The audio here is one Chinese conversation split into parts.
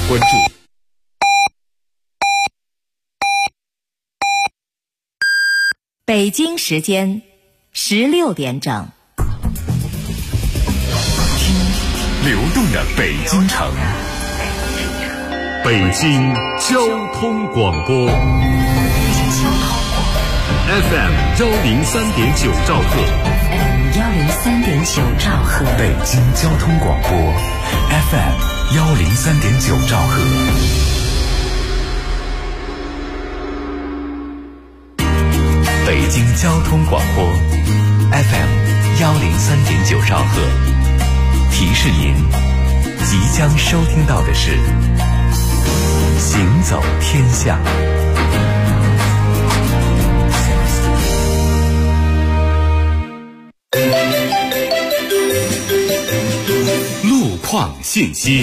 关注。 北京时间16点整， 听流动的北京城，北京交通广播 FM 103.9兆赫 103.9兆赫， 北京交通广播 FM 103.9兆赫。北京交通广播 FM 103.9兆赫，提示您即将收听到的是行走天下。路况信息。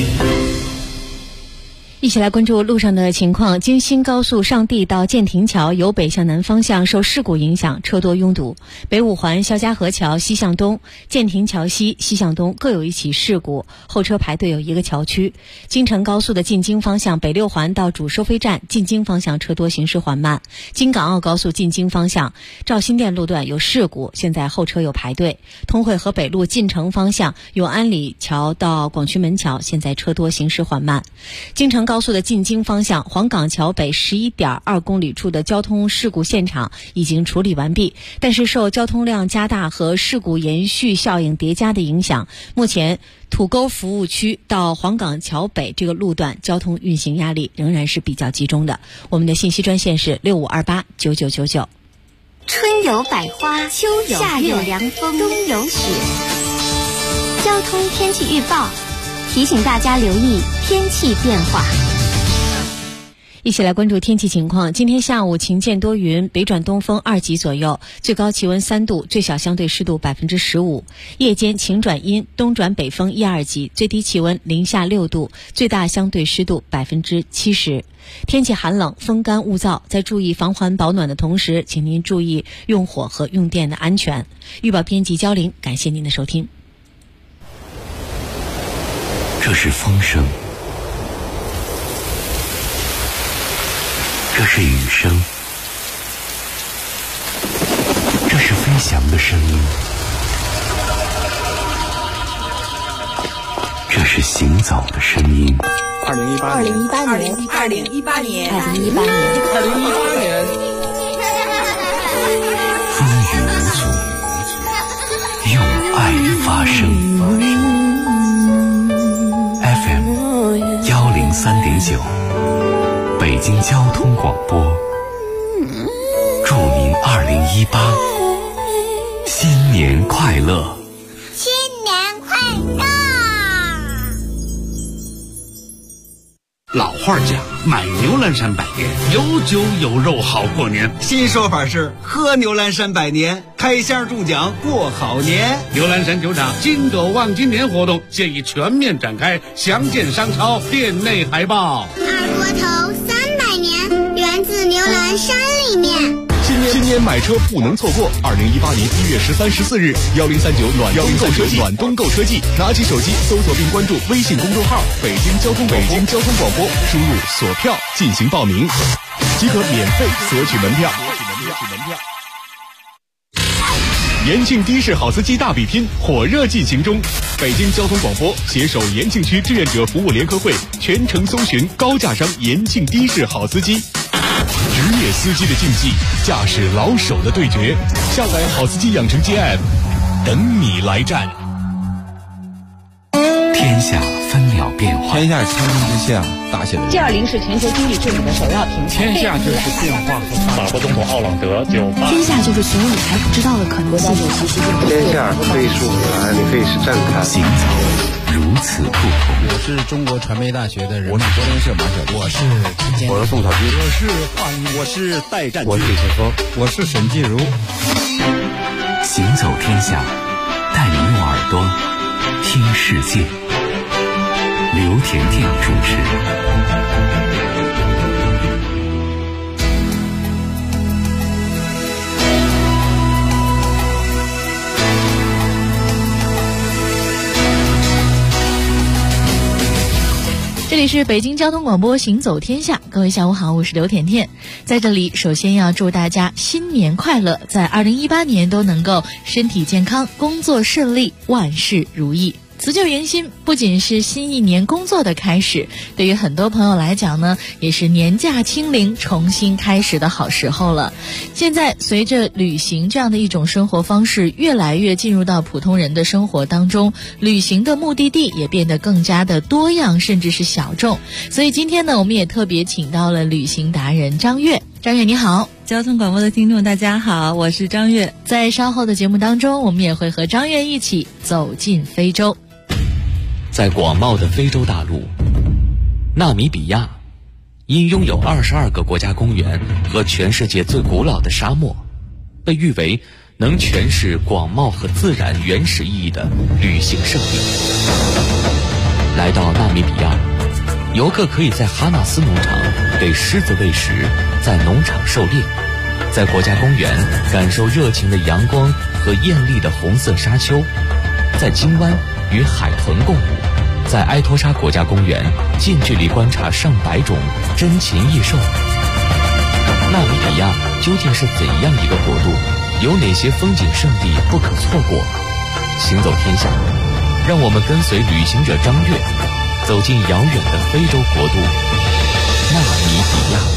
一起来关注路上的情况。京新高速上地到建亭桥由北向南方向受事故影响，车多拥堵。北五环肖家河桥西向东、建亭桥西西向东各有一起事故，后车排队有一个桥区。京承高速的进京方向北六环到主收费站进京方向车多，行驶缓慢。京港澳高速进京方向赵新店路段有事故，现在后车有排队。通惠河北路进城方向由安里桥到广渠门桥，现在车多，行驶缓慢。京承高速的进京方向黄岗桥北11.2公里处的交通事故现场已经处理完毕，但是受交通量加大和事故延续效应叠加的影响，目前土沟服务区到黄岗桥北这个路段交通运行压力仍然是比较集中的。我们的信息专线是65289999。 春有百花，秋有夏有凉风，冬有雪。交通天气预报提醒大家留意天气变化。 一起来关注天气情况。今天下午晴间多云，北转东风2级左右，最高气温3度，最小相对湿度15%。夜间晴转阴，东转北风1、2级，最低气温零下6度，最大相对湿度70%。天气寒冷，风干物燥，在注意防寒保暖的同时，请您注意用火和用电的安全。预报编辑焦玲，感谢您的收听。 这是风声，这是雨声，这是飞翔的声音，这是行走的声音。 2018年， 风雨无阻，用爱发声。FM 103.9，北京交通广播，祝您2018新年快乐！ 新年快乐！ 老话讲，买牛栏山百年，有酒有肉好过年。 新说法是喝牛栏山百年，开箱中奖过好年。 牛栏山酒厂金斗望今年活动现已全面展开，详见商超店内海报。 二锅头300年，源自牛栏山里面。 新年买车不能错过！2018年1月13、14日，1039暖冬购车季，拿起手机搜索并关注微信公众号“北京交通广播”，输入锁票进行报名，即可免费索取门票。延庆的士好司机大比拼火热进行中，北京交通广播携手延庆区志愿者服务联合会，全程搜寻高价商延庆的士好司机。职业司机的竞技，驾驶老手的对决，下载好司机养成机 App， 等你来战。 天下分秒变化， 天下千军之下，大写的 G20 是全球经济治理的首要平台。 天下就是变化和发展。法国总统奥朗德就天下就是所有你还不知道的可能性。 天下可以是舞台，也可以是站台。 行走如此不同。 我是中国传媒大学的人， 我是柏林社马小弟， 我是陈建， 我是宋小军， 我是华谊， 我是戴占， 我是李世峰， 我是沈静茹。 行走天下，带你用耳朵听世界。刘甜甜主持。 这里里是北京交通广播行走天下，各位下午好，我是刘甜甜。在这里首先要祝大家新年快乐，在2018年都能够身体健康，工作顺利，万事如意。辞旧迎新不仅是新一年工作的开始，对于很多朋友来讲呢，也是年假清零重新开始的好时候了。现在随着旅行这样的一种生活方式越来越进入到普通人的生活当中，旅行的目的地也变得更加的多样，甚至是小众。所以今天呢，我们也特别请到了旅行达人张悦。张悦你好。 交通广播的听众大家好，我是张悦。 在稍后的节目当中，我们也会和张悦一起走进非洲。 在广袤的非洲大陆，纳米比亚因拥有22个国家公园和全世界最古老的沙漠，被誉为能诠释广袤和自然原始意义的旅行胜地。来到纳米比亚，游客可以在哈纳斯农场给狮子喂食，在农场狩猎，在国家公园感受热情的阳光和艳丽的红色沙丘，在金湾与海豚共舞，在埃托沙国家公园近距离观察上百种珍禽异兽。纳米比亚究竟是怎样一个国度？有哪些风景胜地不可错过？行走天下，让我们跟随旅行者张悦走进遥远的非洲国度纳米比亚。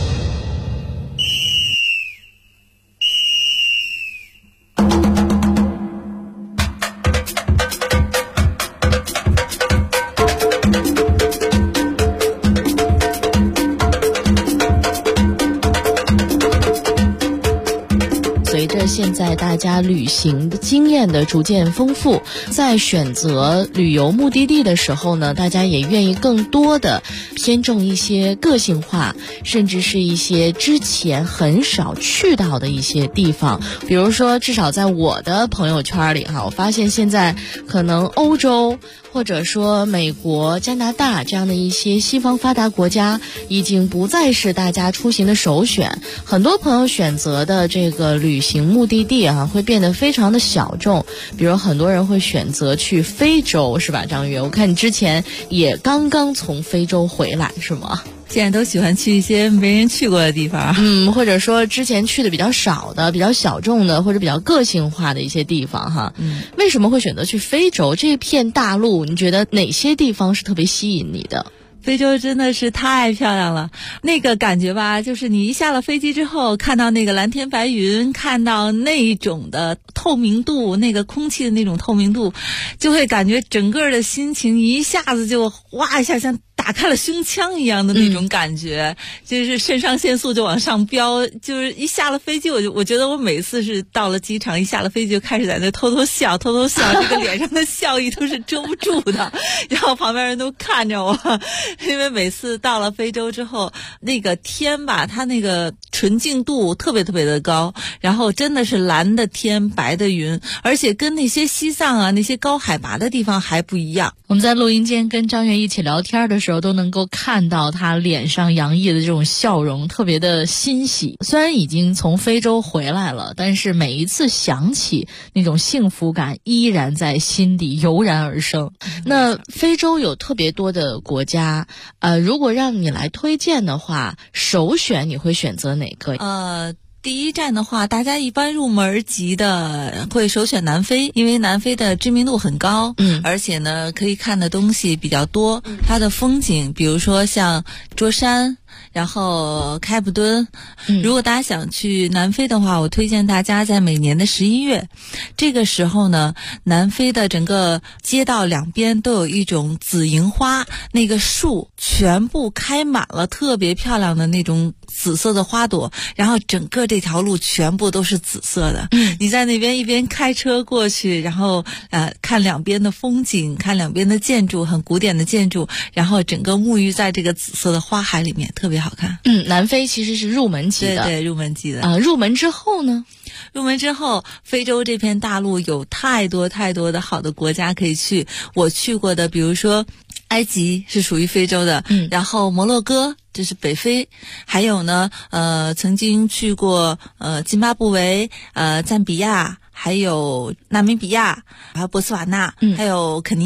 现在大家旅行的经验的逐渐丰富，在选择旅游目的地的时候呢，大家也愿意更多的偏重一些个性化，甚至是一些之前很少去到的一些地方。比如说，至少在我的朋友圈里我发现现在可能欧洲或者说美国、加拿大这样的一些西方发达国家已经不再是大家出行的首选，很多朋友选择的这个旅行目的地会变得非常的小众。比如很多人会选择去非洲，是吧张悦？我看你之前也刚刚从非洲回来是吗？ 现在都喜欢去一些没人去过的地方， 或者说之前去的比较少的、比较小众的或者比较个性化的一些地方哈。为什么会选择去非洲这片大陆？你觉得哪些地方是特别吸引你的？ 非洲真的是太漂亮了，那个感觉吧，就是你一下了飞机之后，看到那个蓝天白云，看到那种的透明度，那个空气的那种透明度，就会感觉整个的心情一下子就哇一下像打开了胸腔一样的那种感觉，就是肾上腺素就往上飙，就是一下了飞机，我觉得我每次是到了机场，一下了飞机就开始在那偷偷笑，这个脸上的笑意都是遮不住的，然后旁边人都看着我，因为每次到了非洲之后，那个天吧，它那个纯净度特别特别的高，然后真的是蓝的天，白的云，而且跟那些西藏啊那些高海拔的地方还不一样。 我们在录音间跟张悦一起聊天的时候，都能够看到他脸上洋溢的这种笑容，特别的欣喜。虽然已经从非洲回来了，但是每一次想起那种幸福感依然在心底油然而生。那非洲有特别多的国家，如果让你来推荐的话，首选你会选择哪个？ 第一站的话，大家一般入门级的会首选南非，因为南非的知名度很高，而且呢可以看的东西比较多，它的风景比如说像桌山，然后开普敦。如果大家想去南非的话，我推荐大家在每年的11月，这个时候呢，南非的整个街道两边都有一种紫银花，那个树全部开满了特别漂亮的那种紫色的花朵，然后整个这条路全部都是紫色的。你在那边一边开车过去，然后看两边的风景，看两边的建筑，很古典的建筑，然后整个沐浴在这个紫色的花海里面，特别好看。 南非其实是入门级的。 对，入门级的。 入门之后呢？ 入门之后，非洲这片大陆有太多太多的好的国家可以去。我去过的，比如说埃及是属于非洲的，然后摩洛哥这是北非，还有呢曾经去过津巴布韦、赞比亚，还有纳米比亚，还有波斯瓦纳，还有肯尼亚。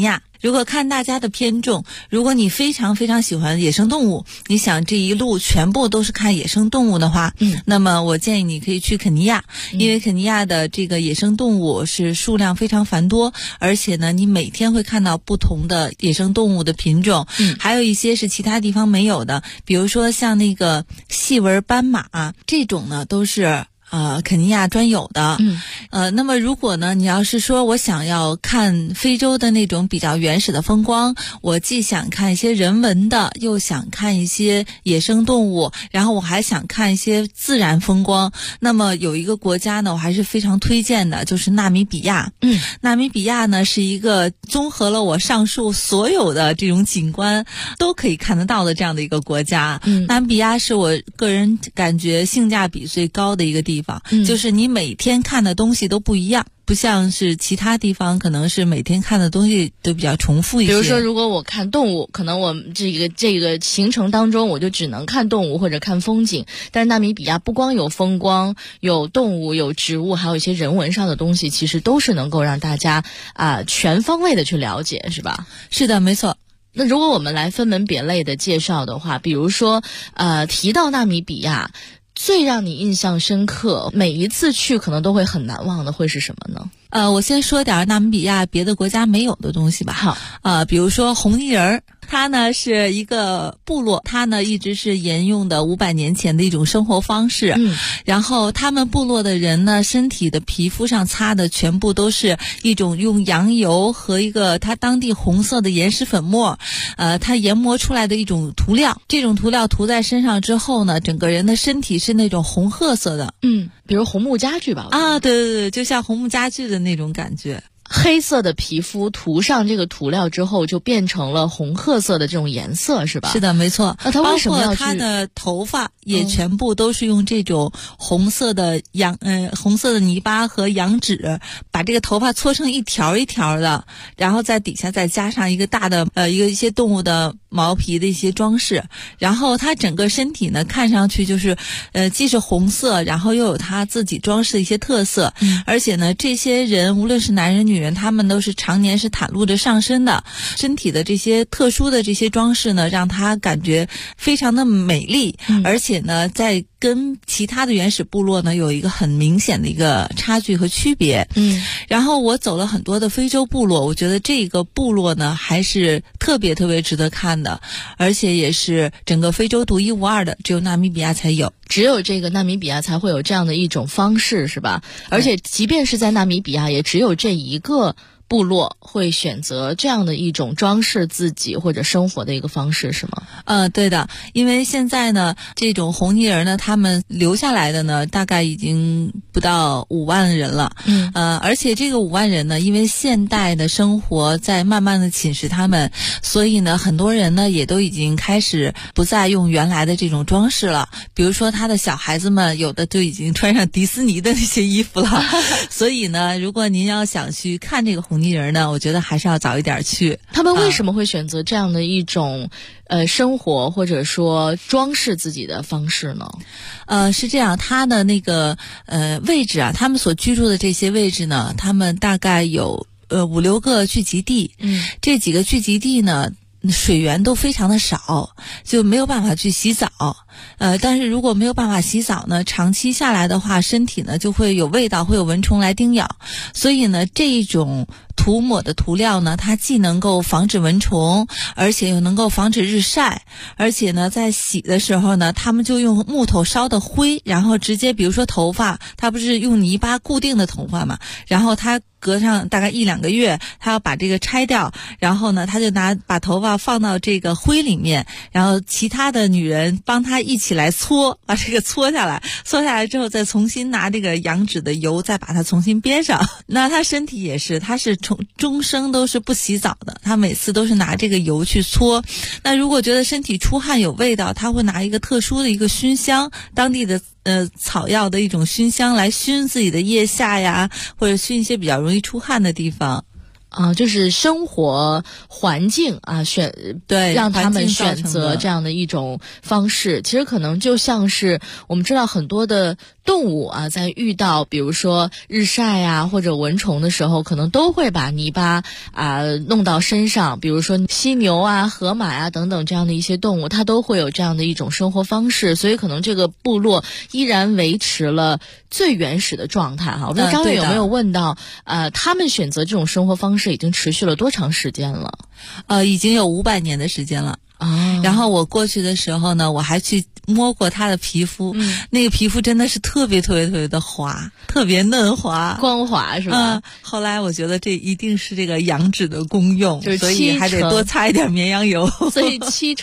如果看大家的偏重，如果你非常非常喜欢野生动物，你想这一路全部都是看野生动物的话，那么我建议你可以去肯尼亚，因为肯尼亚的这个野生动物是数量非常繁多，而且呢，你每天会看到不同的野生动物的品种，还有一些是其他地方没有的，比如说像那个细纹斑马，这种呢都是肯尼亚专有的。那么如果呢，你要是说我想要看非洲的那种比较原始的风光，我既想看一些人文的，又想看一些野生动物，然后我还想看一些自然风光，那么有一个国家呢，我还是非常推荐的，就是纳米比亚。纳米比亚呢是一个综合了我上述所有的这种景观都可以看得到的这样的一个国家。纳米比亚是我个人感觉性价比最高的一个地方，就是你每天看的东西都不一样，不像是其他地方可能是每天看的东西都比较重复一些。 比如说如果我看动物，可能我这个行程当中我就只能看动物或者看风景，但是纳米比亚不光有风光，有动物，有植物，还有一些人文上的东西，其实都是能够让大家全方位的去了解，是吧？ 是的，没错。 那如果我们来分门别类的介绍的话，比如说提到纳米比亚，最让你印象深刻，每一次去可能都会很难忘的会是什么呢？ 我先说点纳米比亚别的国家没有的东西吧。 好， 比如说红泥人儿，它呢是一个部落，它呢一直是沿用的500年前的一种生活方式。然后他们部落的人呢，身体的皮肤上擦的全部都是一种用羊油和一个它当地红色的岩石粉末，它研磨出来的一种涂料。这种涂料涂在身上之后呢，整个人的身体是那种红褐色的。 比如红木家具吧。 对对对，就像红木家具的那种感觉。 黑色的皮肤涂上这个涂料之后，就变成了红褐色的这种颜色，是吧？ 是的，没错。 那他为什么要包括他的头发也全部都是用这种红色的红色的泥巴和羊脂，把这个头发搓成一条一条的，然后在底下再加上一个大的一些动物的毛皮的一些装饰，然后他整个身体呢看上去就是既是红色，然后又有他自己装饰的一些特色。而且呢，这些人无论是男人女人，他们都是常年是袒露着上身的，身体的这些特殊的这些装饰呢，让他感觉非常的美丽。而且呢，在跟其他的原始部落呢有一个很明显的一个差距和区别。然后我走了很多的非洲部落，我觉得这个部落呢还是特别特别值得看的，而且也是整个非洲独一无二的，只有纳米比亚才有。 只有这个纳米比亚才会有这样的一种方式，是吧？而且即便是在纳米比亚，也只有这一个部落会选择这样的一种装饰自己或者生活的一个方式，是吗？ 对的，因为现在呢，这种红泥人呢，他们留下来的呢，大概已经不到5万人了。而且这个5万人呢，因为现代的生活在慢慢的侵蚀他们，所以呢，很多人呢也都已经开始不再用原来的这种装饰了。比如说他的小孩子们，有的就已经穿上迪士尼的那些衣服了。所以呢，如果您要想去看这个红泥人呢，我觉得还是要早一点去。 他们为什么会选择这样的一种生活或者说装饰自己的方式呢？ 是这样，他的那个位置啊，他们所居住的这些位置呢，他们大概有5、6个聚集地。这几个聚集地呢，水源都非常的少，就没有办法去洗澡。但是如果没有办法洗澡呢，长期下来的话，身体呢就会有味道，会有蚊虫来叮咬。所以呢，这种涂抹的涂料呢，它既能够防止蚊虫，而且又能够防止日晒。而且呢，在洗的时候呢，他们就用木头烧的灰，然后直接比如说头发，他不是用泥巴固定的头发嘛，然后他隔上大概1、2个月，他要把这个拆掉，然后呢，他就把头发放到这个灰里面，然后其他的女人帮他一起来搓，把这个搓下来之后，再重新拿这个羊脂的油再把它重新编上。那他身体也是，他是终生都是不洗澡的，他每次都是拿这个油去搓。那如果觉得身体出汗有味道，他会拿一个特殊的一个熏香，当地的草药的一种熏香来熏自己的腋下呀，或者熏一些比较容易出汗的地方。 就是生活环境啊，让他们选择这样的一种方式。其实可能就像是我们知道很多的动物啊，在遇到比如说日晒啊或者蚊虫的时候，可能都会把泥巴弄到身上，比如说犀牛啊、河马啊等等这样的一些动物，它都会有这样的一种生活方式，所以可能这个部落依然维持了最原始的状态哈。我不知道张宇有没有问到他们选择这种生活方式已经持续了多长时间了？ 已经有500年的时间了。然后我过去的时候呢，我还去摸过它的皮肤，那个皮肤真的是特别特别特别的滑，特别嫩滑光滑是吧？ 后来我觉得这一定是这个养脂的功用， 就是所以还得多擦一点绵羊油。 所以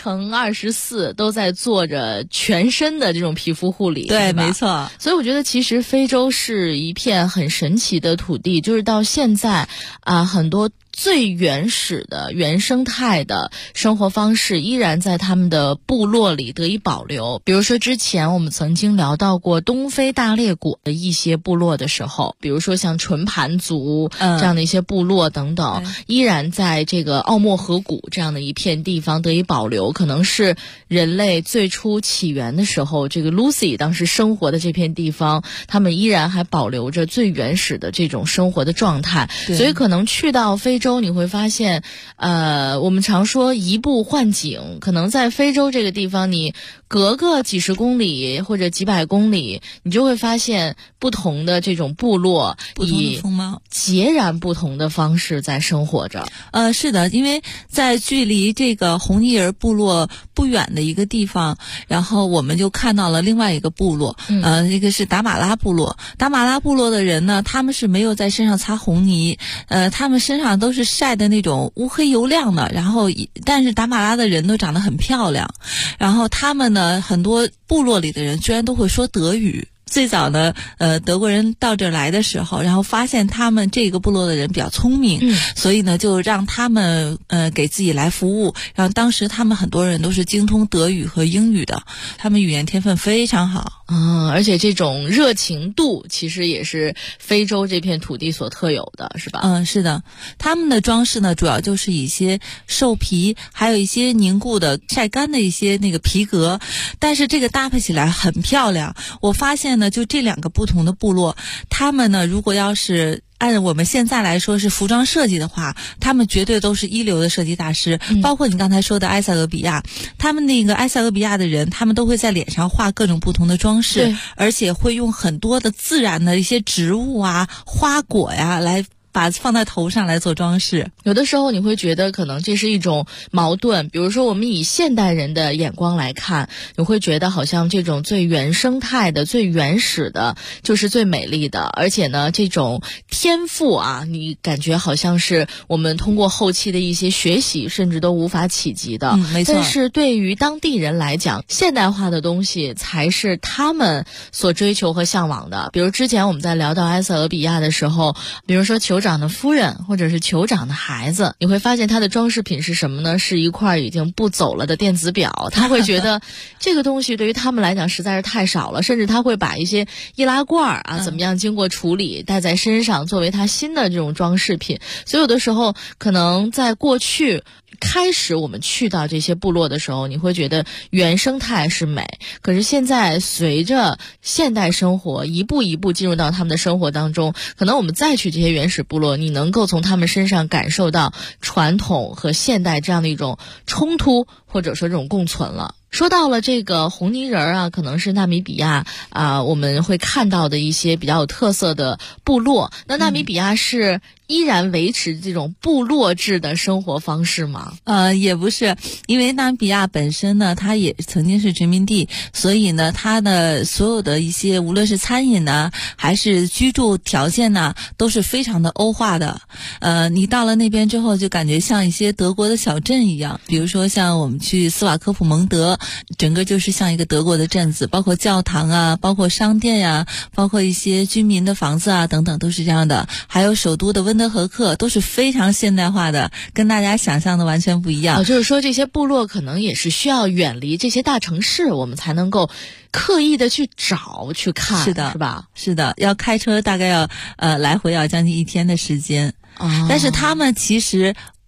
7×24都在做着全身的这种皮肤护理。 对，没错。 所以我觉得其实非洲是一片很神奇的土地，就是到现在很多最原始的原生态的生活方式依然在他们的部落里得以保留。比如说之前我们曾经聊到过东非大裂谷的一些部落的时候，比如说像纯盘族这样的一些部落等等，依然在这个奥莫河谷这样的一片地方得以保留，可能是人类最初起源的时候，这个 Lucy 当时生活的这片地方，他们依然还保留着最原始的这种生活的状态。所以可能去到非洲你会发现我们常说移步换景，可能在非洲这个地方你隔个几十公里或者几百公里，你就会发现不同的这种部落以风貌截然不同的方式在生活着。 是的，因为在距离这个红尼尔部落不远的一个地方，然后我们就看到了另外一个部落，那个是达马拉部落。达马拉部落的人呢，他们是没有在身上擦红泥，他们身上都是晒的那种乌黑油亮的，然后但是达马拉的人都长得很漂亮，然后他们呢，很多部落里的人居然都会说德语。最早呢，德国人到这儿来的时候，然后发现他们这个部落的人比较聪明，所以呢就让他们给自己来服务。然后当时他们很多人都是精通德语和英语的，他们语言天分非常好。 而且这种热情度其实也是非洲这片土地所特有的，是吧？ 是的。他们的装饰呢，主要就是一些兽皮，还有一些凝固的晒干的一些那个皮革，但是这个搭配起来很漂亮。我发现就这2个不同的部落，他们呢，如果要是按我们现在来说是服装设计的话，他们绝对都是一流的设计大师。包括你刚才说的埃塞俄比亚，他们那个埃塞俄比亚的人，他们都会在脸上画各种不同的装饰，而且会用很多的自然的一些植物啊、花果呀来把放在头上来做装饰。 有的时候你会觉得可能这是一种矛盾，比如说我们以现代人的眼光来看，你会觉得好像这种最原生态的最原始的就是最美丽的，而且呢这种天赋你感觉好像是我们通过后期的一些学习甚至都无法企及的。 没错。 但是对于当地人来讲，现代化的东西才是他们所追求和向往的。比如之前我们在聊到埃塞俄比亚的时候，比如说酋长的夫人或者是酋长的孩子，你会发现他的装饰品是什么呢？是一块已经不走了的电子表。他会觉得这个东西对于他们来讲实在是太少了，甚至他会把一些易拉罐怎么样经过处理戴在身上，作为他新的这种装饰品。所以有的时候可能在过去开始我们去到这些部落的时候，你会觉得原生态是美，可是现在随着现代生活一步一步进入到他们的生活当中，可能我们再去这些原始部落，你能够从他们身上感受到传统和现代这样的一种冲突，或者说这种共存了。说到了这个红泥人可能是纳米比亚我们会看到的一些比较有特色的部落。那纳米比亚是依然维持这种部落制的生活方式吗？ 也不是，因为纳米比亚本身呢，它也曾经是殖民地，所以呢，它的所有的一些无论是餐饮呢，还是居住条件呢，都是非常的欧化的。你到了那边之后，就感觉像一些德国的小镇一样，比如说像我们去斯瓦科普蒙德，整个就是像一个德国的镇子，包括教堂啊，包括商店呀，包括一些居民的房子啊等等，都是这样的。还有首都的温德和克都是非常现代化的，跟大家想象的完全不一样。 就是说这些部落可能也是需要远离这些大城市，我们才能够刻意的去找去看。 是的， 是吧？ 是的，要开车大概要来回要将近1天的时间。但是他们其实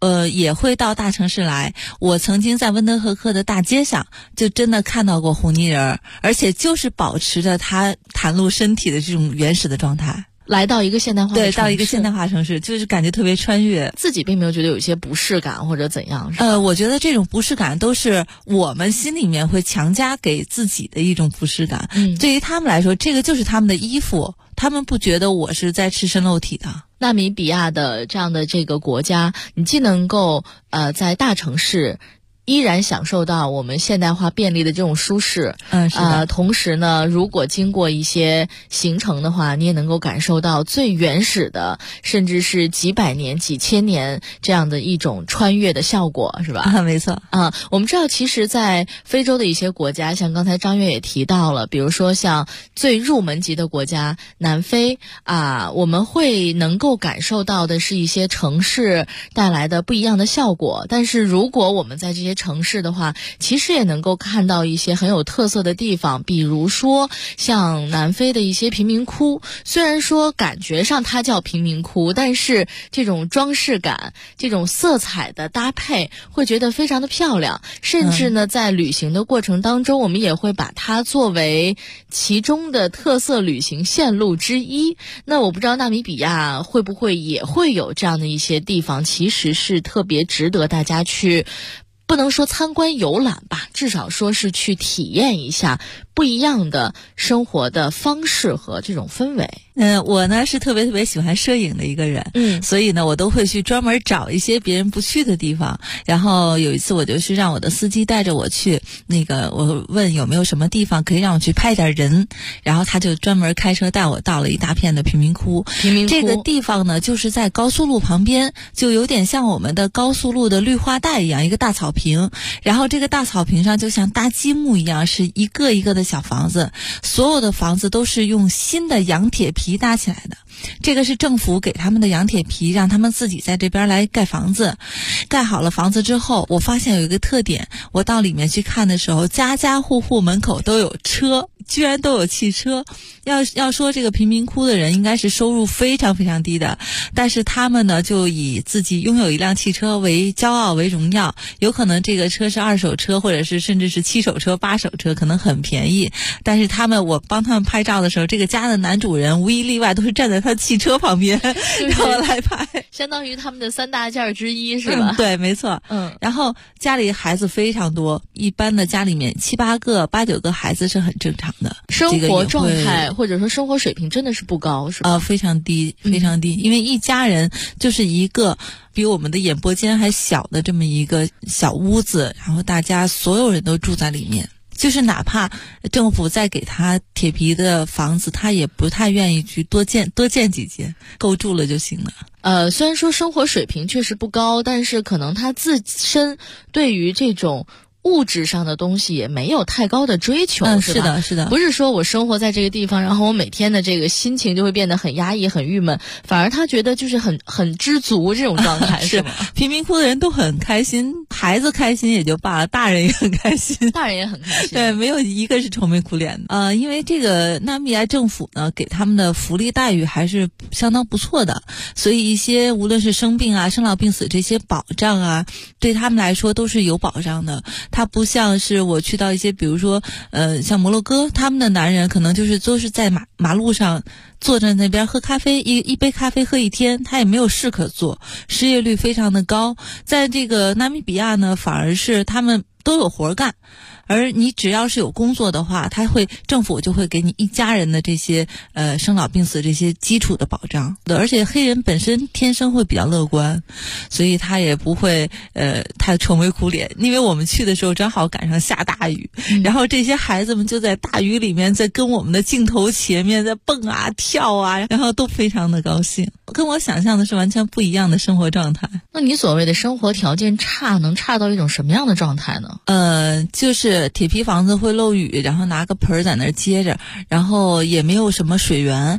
也会到大城市来。我曾经在温德赫克的大街上就真的看到过红泥人，而且就是保持着它袒露身体的这种原始的状态。 来到一个现代化的城市， 对，到一个现代化城市，就是感觉特别穿越。 自己并没有觉得有一些不适感或者怎样， 我觉得这种不适感都是我们心里面会强加给自己的一种不适感。对于他们来说，这个就是他们的衣服，他们不觉得我是在赤身露体的。 纳米比亚的这样的这个国家，你既能够在大城市依然享受到我们现代化便利的这种舒适， 是的。 同时呢，如果经过一些行程的话，你也能够感受到最原始的，甚至是几百年、几千年这样的一种穿越的效果，是吧？ 没错。 我们知道，其实，在非洲的一些国家，像刚才张悦也提到了，比如说像最入门级的国家南非我们会能够感受到的是一些城市带来的不一样的效果。但是如果我们在这些城市的话，其实也能够看到一些很有特色的地方，比如说像南非的一些贫民窟，虽然说感觉上它叫贫民窟，但是这种装饰感、这种色彩的搭配会觉得非常的漂亮，甚至呢在旅行的过程当中，我们也会把它作为其中的特色旅行线路之一。那我不知道纳米比亚会不会也会有这样的一些地方，其实是特别值得大家去，不能说参观游览吧，至少说是去体验一下不一样的生活的方式和这种氛围。 我呢是特别喜欢摄影的一个人，所以呢我都会去专门找一些别人不去的地方。然后有一次我就是让我的司机带着我去，我问有没有什么地方可以让我去拍点人，然后他就专门开车带我到了一大片的贫民窟。这个地方呢就是在高速路旁边，就有点像我们的高速路的绿化带一样，一个大草坪，然后这个大草坪上就像搭积木一样，是一个一个的小房子，所有的房子都是用新的洋铁皮搭起来的。这个是政府给他们的洋铁皮，让他们自己在这边来盖房子。盖好了房子之后，我发现有一个特点，我到里面去看的时候，家家户户门口都有车，居然都有汽车。要说这个贫民窟的人应该是收入非常非常低的，但是他们呢就以自己拥有一辆汽车为骄傲为荣耀。有可能这个车是2手车，或者是甚至是7手车、8手车，可能很便宜，但是我帮他们拍照的时候，这个家的男主人无一例外都是站在他汽车旁边让我来拍， 相当于他们的3大件之一，是吧？ 对，没错。然后家里孩子非常多，一般的家里面7、8个、8、9个孩子是很正常的。 生活状态或者说生活水平真的是不高，是吧？ 非常低，非常低。因为一家人就是一个比我们的演播间还小的这么一个小屋子，然后大家所有人都住在里面。就是哪怕政府再给他铁皮的房子，他也不太愿意去多建几间，够住了就行了。 虽然说生活水平确实不高，但是可能他自身对于这种物质上的东西也没有太高的追求，是吧？ 是的。 不是说我生活在这个地方，然后我每天的这个心情就会变得很压抑、很郁闷，反而他觉得就是很知足这种状态，是吗？ 贫民窟的人都很开心，孩子开心也就罢了，大人也很开心， 大人也很开心， 对，没有一个是愁眉苦脸的。因为这个纳米比亚政府呢给他们的福利待遇还是相当不错的，所以一些无论是生病啊、生老病死这些保障啊，对他们来说都是有保障的。它不像是我去到一些比如说像摩洛哥，他们的男人可能就是都是在马路上坐在那边喝咖啡，一杯咖啡喝一天，他也没有事可做，失业率非常的高。在这个纳米比亚呢，反而是他们都有活干，而你只要是有工作的话，政府就会给你一家人的这些生老病死这些基础的保障。而且黑人本身天生会比较乐观，所以他也不会太愁眉苦脸。因为我们去的时候正好赶上下大雨，然后这些孩子们就在大雨里面在跟我们的镜头前面在蹦啊跳啊，然后都非常的高兴，跟我想象的是完全不一样的生活状态。 那你所谓的生活条件差，能差到一种什么样的状态呢？ 就是铁皮房子会漏雨，然后拿个盆在那儿接着，然后也没有什么水源，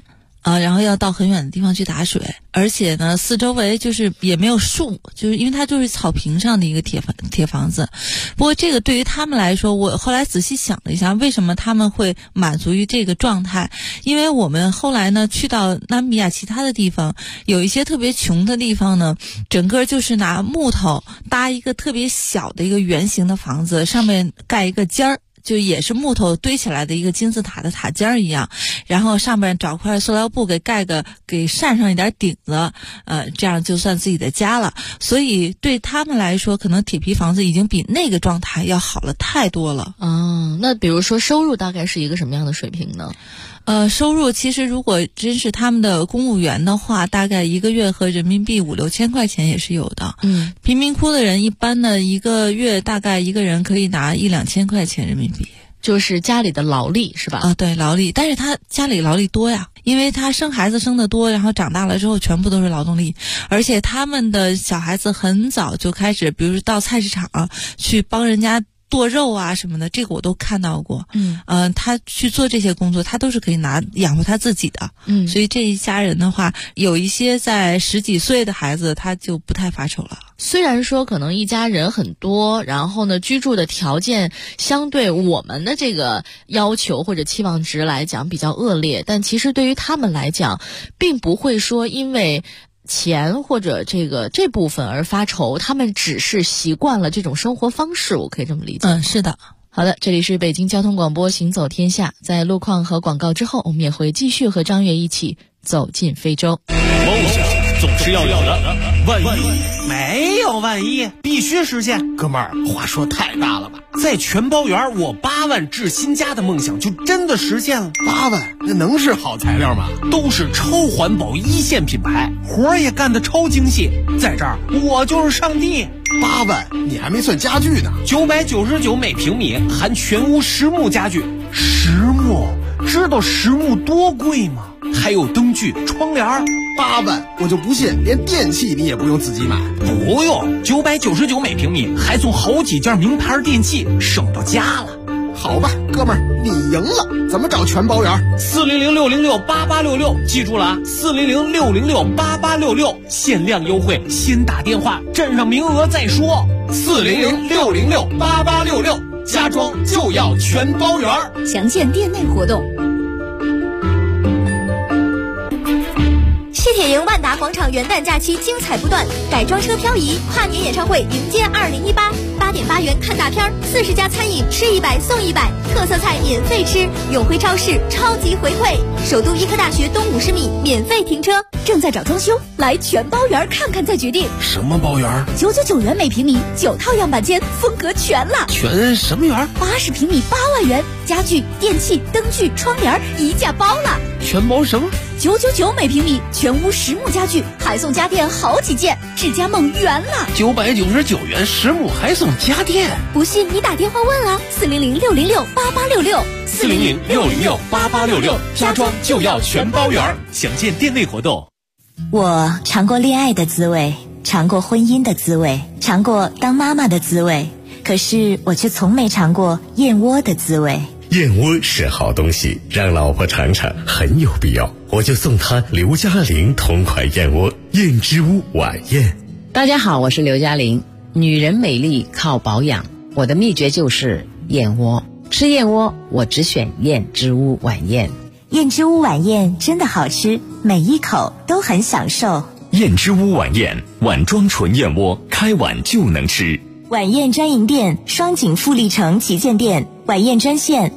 然后要到很远的地方去打水，而且呢四周围就是也没有树，就是因为它就是草坪上的一个铁房子。不过这个对于他们来说，我后来仔细想了一下，为什么他们会满足于这个状态？因为我们后来呢去到纳米比亚其他的地方，有一些特别穷的地方呢，整个就是拿木头搭一个特别小的一个圆形的房子，上面盖一个尖儿，就也是木头堆起来的一个金字塔的塔尖儿一样，然后上面找块塑料布给扇上一点顶子，这样就算自己的家了。所以对他们来说，可能铁皮房子已经比那个状态要好了太多了。 那比如说收入大概是一个什么样的水平呢？ 收入其实如果真是他们的公务员的话，大概一个月和人民币5-6千块钱也是有的。贫民窟的人一般的一个月大概一个人可以拿1-2千块钱人民币， 就是家里的劳力是吧？ 对，劳力，但是他家里劳力多呀，因为他生孩子生得多，然后长大了之后全部都是劳动力，而且他们的小孩子很早就开始，比如到菜市场去帮人家剁肉啊什么的，这个我都看到过。他去做这些工作，他都是可以养活他自己的。所以这一家人的话，有一些在10几岁的孩子，他就不太发愁了。 虽然说可能一家人很多，然后呢居住的条件相对我们的这个要求或者期望值来讲比较恶劣，但其实对于他们来讲，并不会说因为钱或者这部分而发愁，他们只是习惯了这种生活方式，我可以这么理解。 是的。 好的，这里是北京交通广播行走天下，在路况和广告之后，我们也会继续和张悦一起走进非洲。 梦想总是要有的，万一没有万一，必须实现。 哥们儿，话说太大了吧？在全包园，我8万置新家的梦想就真的实现了。 8万，那能是好材料吗？ 都是超环保1线品牌，活儿也干得超精细。在这儿，我就是上帝。 8万，你还没算家具呢。 999每平米，含全屋实木家具。 实木，知道实木多贵吗？ 还有灯具、窗帘。 8万，我就不信连电器你也不用自己买。 不用，999每平米，还送好几件名牌电器，省到家了。 好吧，哥们儿，你赢了。怎么找全包圆 ？400-606-8866，记住了啊！400-606-8866，限量优惠，先打电话，占上名额再说。400-606-8866，家装就要全包圆。 详见店内活动。 西铁营万达广场元旦假期精彩不断，改装车漂移，跨年演唱会迎接2018，8点8元看大片，40家餐饮吃100送100，特色菜免费吃，永辉超市超级回馈，首都医科大学东50米免费停车。正在找装修，来全包园看看再决定。 什么包园 ？999元每平米，9套样板间，风格全了。 全什么园 ？80平米8万元，家具、电器、灯具、窗帘一价包了。 全包什么 ？999每平米，全屋实木家具，还送家电好几件，智家梦圆了。 999元实木还送家电， 不信你打电话问啊，400-606-8866。 400-606-8866，家装就要全包圆，详见店内活动。 我尝过恋爱的滋味，尝过婚姻的滋味，尝过当妈妈的滋味，可是我却从没尝过燕窝的滋味。 燕窝是好东西，让老婆尝尝很有必要，我就送她刘嘉玲同款燕窝燕之屋晚宴。 大家好，我是刘嘉玲。女人美丽靠保养，我的秘诀就是燕窝。吃燕窝我只选燕之屋晚宴。 燕之屋晚宴真的好吃，每一口都很享受。 燕之屋晚宴，碗装纯燕窝，开碗就能吃。 晚宴专营店：双井富力城旗舰店。晚宴专线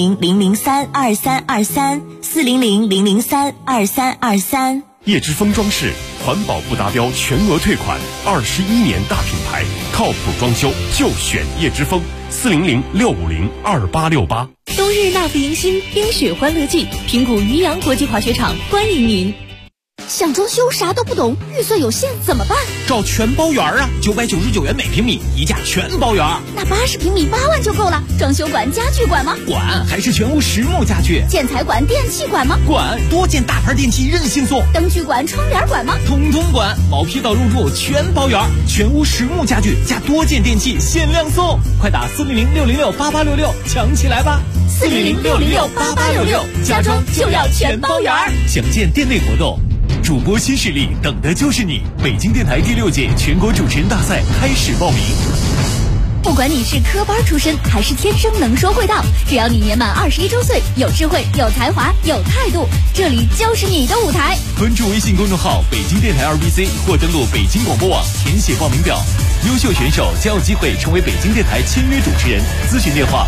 ：400-003-2323，400-003-2323。 叶之峰装饰，环保不达标全额退款，21年大品牌，靠谱装修就选叶之峰。400-650-2868。 冬日纳福迎新冰雪欢乐季，平谷渔阳国际滑雪场欢迎您。 想装修啥都不懂，预算有限怎么办？ 找全包园啊，999元每平米，一价全包园。 那80平米8万就够了。装修管、家具管吗？ 管，还是全屋实木家具。 建材管、电器管吗？ 管，多件大牌电器任性送。 灯具管、窗帘管吗？ 通通管，毛坯到入住全包园，全屋实木家具加多件电器限量送，快打400-606-8866抢起来吧！400-606-8866，家装就要全包园。 想见店内活动，主播新势力等的就是你！北京电台第6届全国主持人大赛开始报名。 不管你是科班出身还是天生能说会道，只要你年满21周岁，有智慧、有才华、有态度，这里就是你的舞台。 关注微信公众号北京电台2BC 或登录北京广播网填写报名表，优秀选手将有机会成为北京电台签约主持人。咨询电话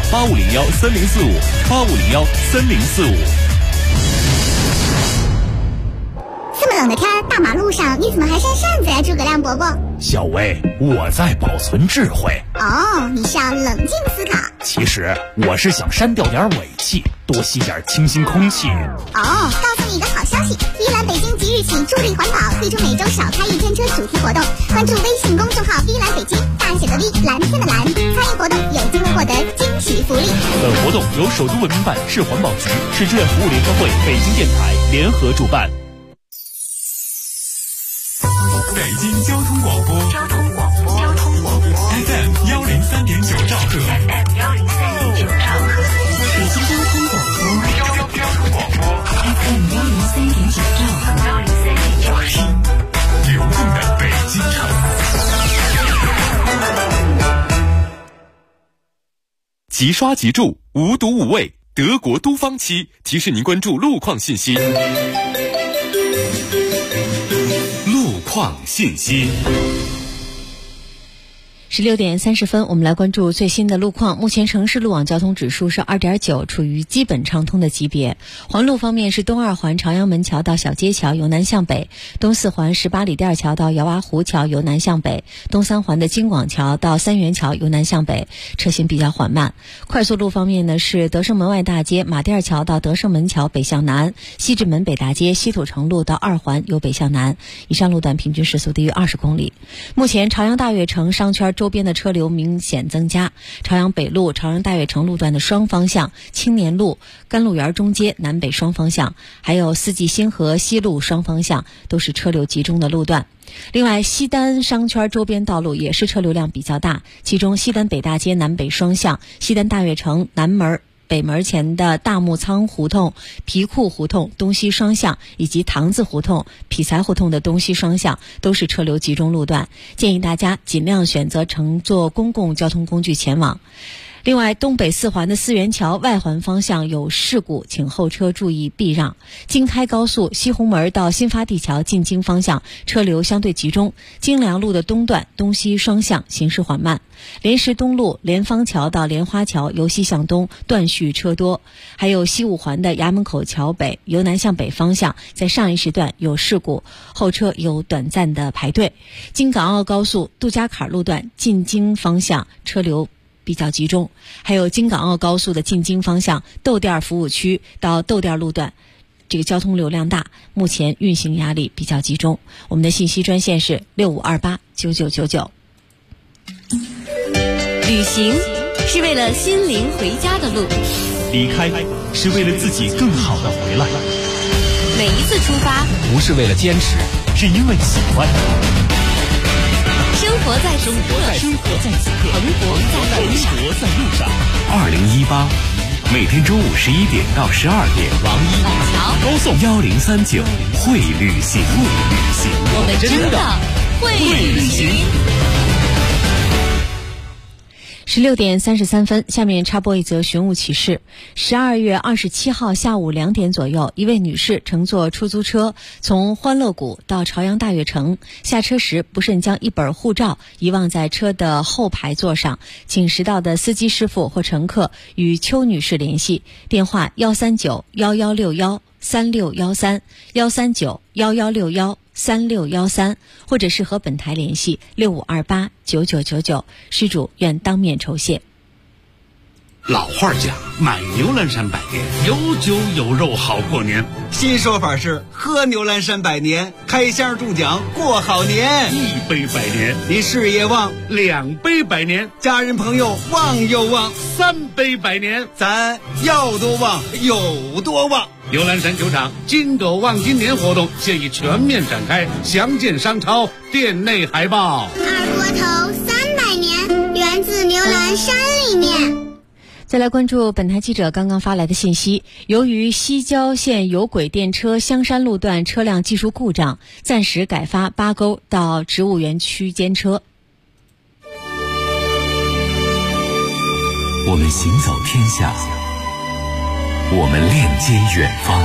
8501-3045，8501-3045。 这么冷的天，大马路上你怎么还扇扇子呀，诸葛亮伯伯？ 小薇，我在保存智慧。 哦，你是要冷静思考。 其实我是想删掉点尾气，多吸点清新空气。 哦，告诉你一个好消息，依兰北京即日起助力环保，推出每周少开1天车主题活动。关注微信公众号依兰北京，大写的 V， 蓝天的蓝，参与活动有机会获得惊喜福利。 本活动由首都文明办、市环保局、市志愿服务联合会、北京电台联合主办。 北京交通广播，FM 103.9兆赫， 北京交通广播，FM 103.9兆赫， 流动的北京城。即刷即住，无毒无味，德国都方漆提示您关注路况信息。路况信息。 16点30分，我们来关注最新的路况。目前城市路网交通指数是2.9，处于基本畅通的级别。环路方面是东2环朝阳门桥到小街桥由南向北，东4环18里店桥到姚娃湖桥由南向北，东3环的京广桥到三元桥由南向北，车行比较缓慢。快速路方面呢是德胜门外大街马甸桥到德胜门桥北向南，西直门北大街西土城路到2环由北向南，以上路段平均时速低于20公里。目前朝阳大悦城商圈周边的车流明显增加，朝阳北路、朝阳大悦城路段的双方向、青年路、甘露园中街南北双方向，还有四季星河西路双方向都是车流集中的路段。另外，西单商圈周边道路也是车流量比较大，其中西单北大街南北双向、西单大悦城南门北门前的大木仓胡同、皮库胡同东西双向，以及塘子胡同、匹才胡同的东西双向都是车流集中路段，建议大家尽量选择乘坐公共交通工具前往。另外，东北4环的四元桥外环方向有事故，请后车注意避让。京开高速西红门到新发地桥进京方向车流相对集中，京良路的东段东西双向行驶缓慢。莲石东路莲芳桥到莲花桥由西向东断续车多，还有西5环的衙门口桥北由南向北方向在上一时段有事故，后车有短暂的排队。京港澳高速杜家坎路段进京方向车流比较集中，还有京港澳高速的进京方向窦店服务区到窦店路段，这个交通流量大，目前运行压力比较集中。我们的信息专线是65289999。 旅行是为了心灵回家的路， 离开是为了自己更好的回来。 每一次出发不是为了坚持， 是因为喜欢。 生活在此刻， 生活在此刻， 蓬勃在路上。 2018，每天中午11点到12点， 王一高送1039会旅行， 我们真的会旅行。 16点33分，下面插播一则寻物启事。12月27号下午2点左右，一位女士乘坐出租车从欢乐谷到朝阳大悦城，下车时不慎将一本护照遗忘在车的后排座上，请识到的司机师傅或乘客与邱女士联系，电话139-1161-3613，139-1161-3613，或者是和本台联系65289999，施主愿当面酬谢。 老话讲，买牛栏山百年，有酒有肉好过年。 新说法是喝牛栏山百年，开箱中奖过好年。 一杯百年， 你事业旺； 两杯百年， 家人朋友旺又旺； 三杯百年， 咱要多旺有多旺。 牛栏山球场金狗旺金年活动现已全面展开，详见商超店内海报。 二锅头300年，源自牛栏山里面。 再来关注本台记者刚刚发来的信息，由于西郊线有轨电车香山路段车辆技术故障，暂时改发八沟到植物园区间车。 我们行走天下，我们链接远方。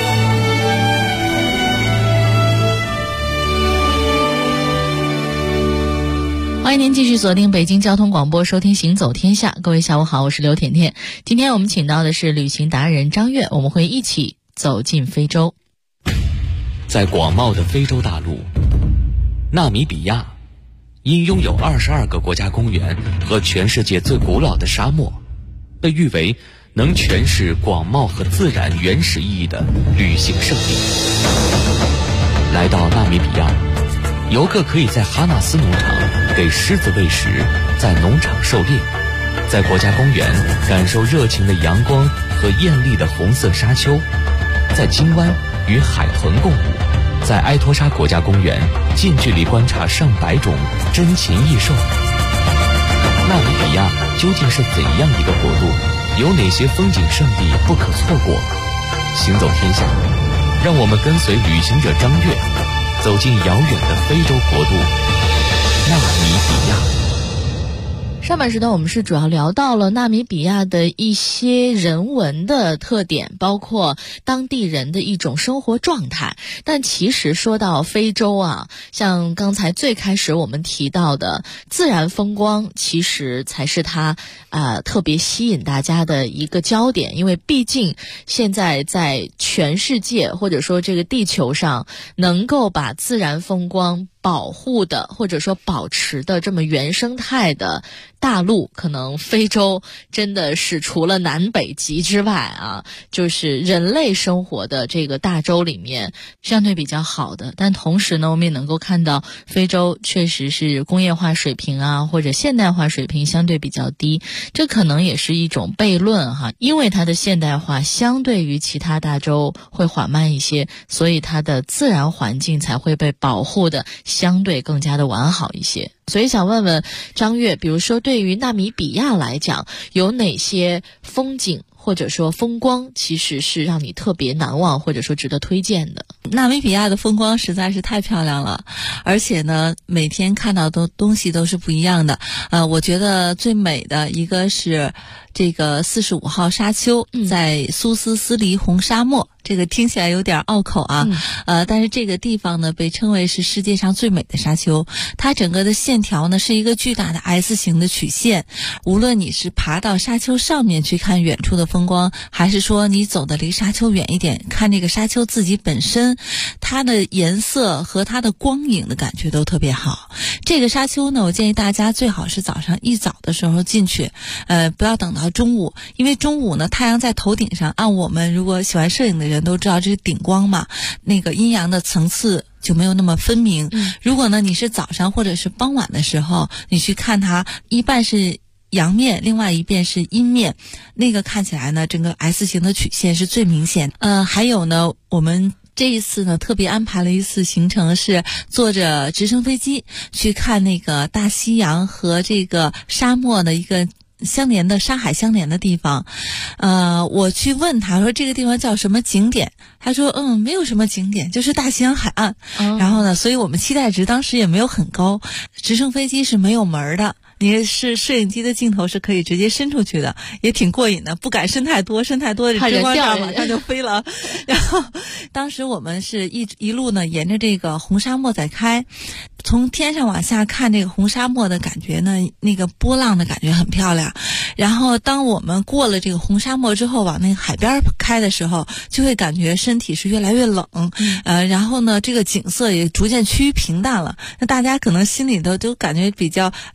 欢迎您继续锁定北京交通广播，收听行走天下。各位下午好，我是刘甜甜。今天我们请到的是旅行达人张悦，我们会一起走进非洲。 在广袤的非洲大陆，纳米比亚因拥有22个国家公园和全世界最古老的沙漠，被誉为能诠释广袤和自然原始意义的旅行胜地。来到纳米比亚，游客可以在哈纳斯农场给狮子喂食，在农场狩猎，在国家公园感受热情的阳光和艳丽的红色沙丘，在金湾与海豚共舞，在埃托沙国家公园近距离观察上百种珍禽异兽。纳米比亚究竟是怎样一个国度？有哪些风景胜地不可错过？行走天下，让我们跟随旅行者张悦走进遥远的非洲国度纳米比亚。 上半时段我们是主要聊到了纳米比亚的一些人文的特点，包括当地人的一种生活状态。但其实说到非洲啊，像刚才最开始我们提到的自然风光，其实才是它特别吸引大家的一个焦点。因为毕竟现在在全世界或者说这个地球上，能够把自然风光保护的或者说保持的这么原生态的大陆，可能非洲真的是除了南北极之外啊，就是人类生活的这个大洲里面相对比较好的。但同时呢，我们也能够看到非洲确实是工业化水平啊或者现代化水平相对比较低，这可能也是一种悖论哈。因为它的现代化相对于其他大洲会缓慢一些，所以它的自然环境才会被保护的相对更加的完好一些。所以想问问张悦，比如说对于纳米比亚来讲，有哪些风景或者说风光其实是让你特别难忘或者说值得推荐的？ 纳米比亚的风光实在是太漂亮了，而且呢每天看到的东西都是不一样的。我觉得最美的一个是这个45号沙丘，在苏斯斯黎红沙漠。这个听起来有点拗口啊，但是这个地方呢被称为是世界上最美的沙丘。它整个的线条呢是一个巨大的 S 型的曲线，无论你是爬到沙丘上面去看远处的风光，还是说你走的离沙丘远一点看这个沙丘自己本身，它的颜色和它的光影的感觉都特别好。这个沙丘呢，我建议大家最好是早上一早的时候进去，不要等到中午，因为中午呢太阳在头顶上，按我们如果喜欢摄影的人都知道这是顶光嘛，那个阴阳的层次就没有那么分明。如果呢你是早上或者是傍晚的时候，你去看它，一半是阳面，另外一边是阴面，那个看起来呢整个 S 型的曲线是最明显。还有呢，我们这一次呢特别安排了一次行程，是坐着直升飞机去看那个大西洋和这个沙漠的一个相连的沙海相连的地方。我去问他说这个地方叫什么景点，他说没有什么景点，就是大西洋海岸。然后呢，所以我们期待值当时也没有很高，直升飞机是没有门的，你是摄影机的镜头是可以直接伸出去的，也挺过瘾的，不敢伸太多，伸太多这直光罩马上就飞了。然后当时我们是一路呢沿着这个红沙漠在开，从天上往下看这个红沙漠的感觉呢，那个波浪的感觉很漂亮。然后当我们过了这个红沙漠之后，往那个海边开的时候，就会感觉身体是越来越冷，然后呢这个景色也逐渐趋于平淡了。那大家可能心里头就感觉比较，哎呀，是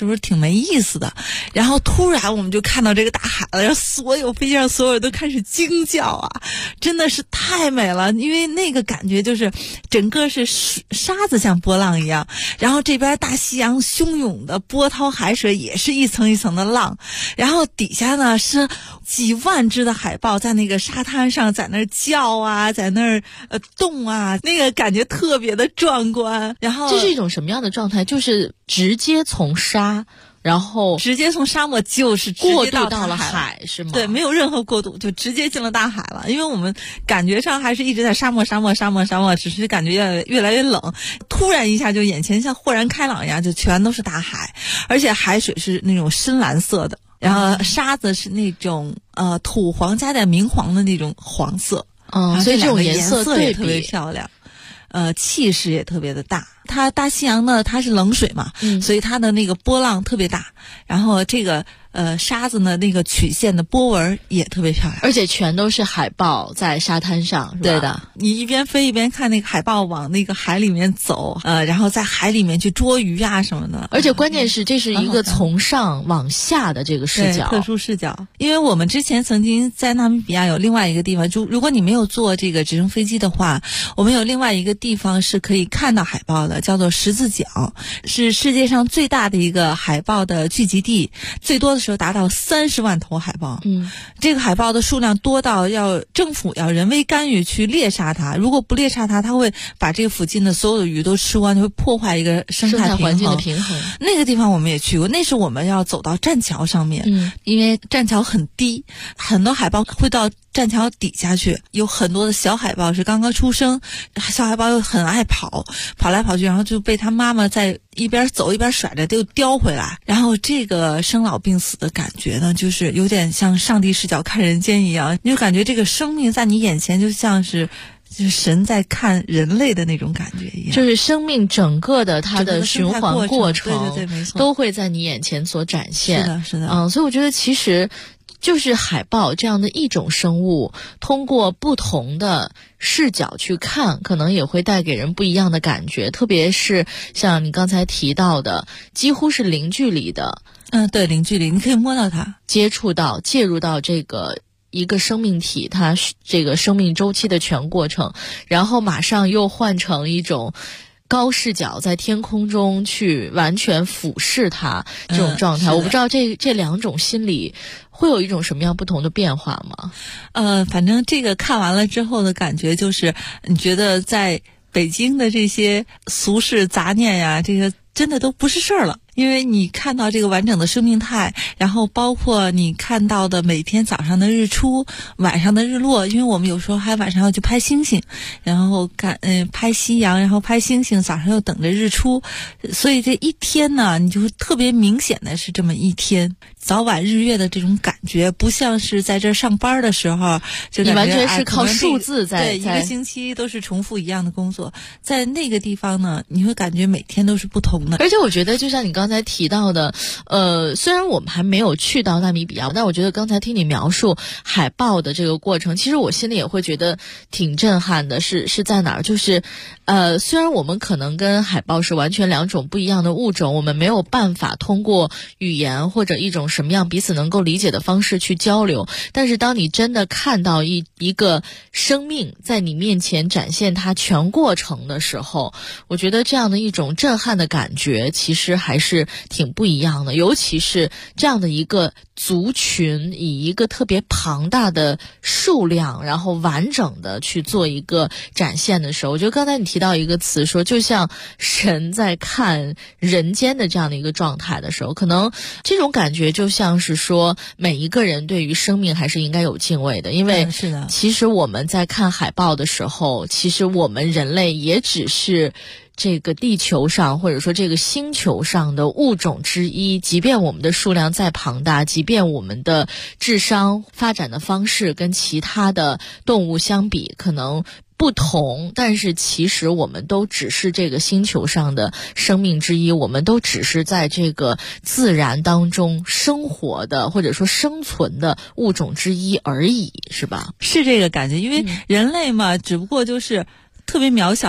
是不是挺没意思的？然后突然我们就看到这个大海了，然后飞机上所有人都开始惊叫啊，真的是太美了，因为那个感觉就是整个是沙子像波浪一样，然后这边大西洋汹涌的波涛海水也是一层一层的浪，然后底下呢是几万只的海豹在那个沙滩上在那儿叫啊，在那儿动啊，那个感觉特别的壮观。然后这是一种什么样的状态？就是直接从沙，然后直接从沙漠就是直接过渡到了海，是吗？ 对，没有任何过渡，就直接进了大海了。因为我们感觉上还是一直在沙漠，只是感觉越来越冷。突然一下就眼前像豁然开朗一样，就全都是大海，而且海水是那种深蓝色的，然后沙子是那种土黄加点明黄的那种黄色。 所以这种颜色也特别漂亮。气势也特别的大。它大西洋呢，它是冷水嘛，所以它的那个波浪特别大，然后这个沙子呢，那个曲线的波纹也特别漂亮， 而且全都是海豹在沙滩上，是吧？ 对的，你一边飞一边看那个海豹往那个海里面走，然后在海里面去捉鱼啊什么的。 而且关键是这是一个从上往下的这个视角， 特殊视角。因为我们之前曾经在纳米比亚有另外一个地方，就如果你没有坐这个直升飞机的话，我们有另外一个地方是可以看到海豹的，叫做十字角，是世界上最大的一个海豹的聚集地，最多的时候达到30万头海豹。这个海豹的数量多到政府要人为干预去猎杀它，如果不猎杀它，它会把这个附近的所有的鱼都吃光，就会破坏一个生态环境的平衡。 那个地方我们也去过，那是我们要走到栈桥上面，因为栈桥很低，很多海豹会到栈桥底下去，有很多的小海豹是刚刚出生，小海豹又很爱跑来跑去，然后就被他妈妈在一边走一边甩着就叼回来，然后这个生老病死的感觉呢，就是有点像上帝视角看人间一样，你就感觉这个生命在你眼前就像是就是神在看人类的那种感觉一样， 就是生命整个的它的循环过程， 对，没错， 都会在你眼前所展现。 是的， 所以我觉得其实就是海豹这样的一种生物，通过不同的视角去看，可能也会带给人不一样的感觉，特别是像你刚才提到的，几乎是零距离的， 对，零距离，你可以摸到它， 接触到、介入到这个一个生命体它这个生命周期的全过程，然后马上又换成一种高视角在天空中去完全俯视它这种状态。我不知道这两种心理会有一种什么样不同的变化吗？ 反正这个看完了之后的感觉就是，你觉得在北京的这些俗世杂念呀，这个真的都不是事儿了。因为你看到这个完整的生命态，然后包括你看到的每天早上的日出，晚上的日落，因为我们有时候还晚上要去拍星星，然后拍夕阳，然后拍星星，早上又等着日出，所以这一天呢，你就会特别明显的是这么一天，早晚日月的这种感觉，不像是在这上班的时候，就你完全是靠数字在对一个星期都是重复一样的工作，在那个地方呢，你会感觉每天都是不同的。 而且我觉得就像你刚才提到的，虽然我们还没有去到纳米比亚，但我觉得刚才听你描述海豹的这个过程，其实我心里也会觉得挺震撼的。是在哪儿？就是虽然我们可能跟海豹是完全两种不一样的物种，我们没有办法通过语言或者一种什么样彼此能够理解的方式去交流，但是当你真的看到一个生命在你面前展现它全过程的时候，我觉得这样的一种震撼的感觉其实还是挺不一样的。尤其是这样的一个族群，以一个特别庞大的数量然后完整的去做一个展现的时候，我觉得刚才你提到一个词说就像神在看人间的这样的一个状态的时候，可能这种感觉就像是说每一个人对于生命还是应该有敬畏的。因为是的， 其实我们在看海豹的时候，其实我们人类也只是这个地球上或者说这个星球上的物种之一，即便我们的数量再庞大，即便我们的智商发展的方式跟其他的动物相比可能不同，但是其实我们都只是这个星球上的生命之一，我们都只是在这个自然当中生活的或者说生存的物种之一而已，是吧？ 是这个感觉，因为人类嘛，只不过就是特别渺小的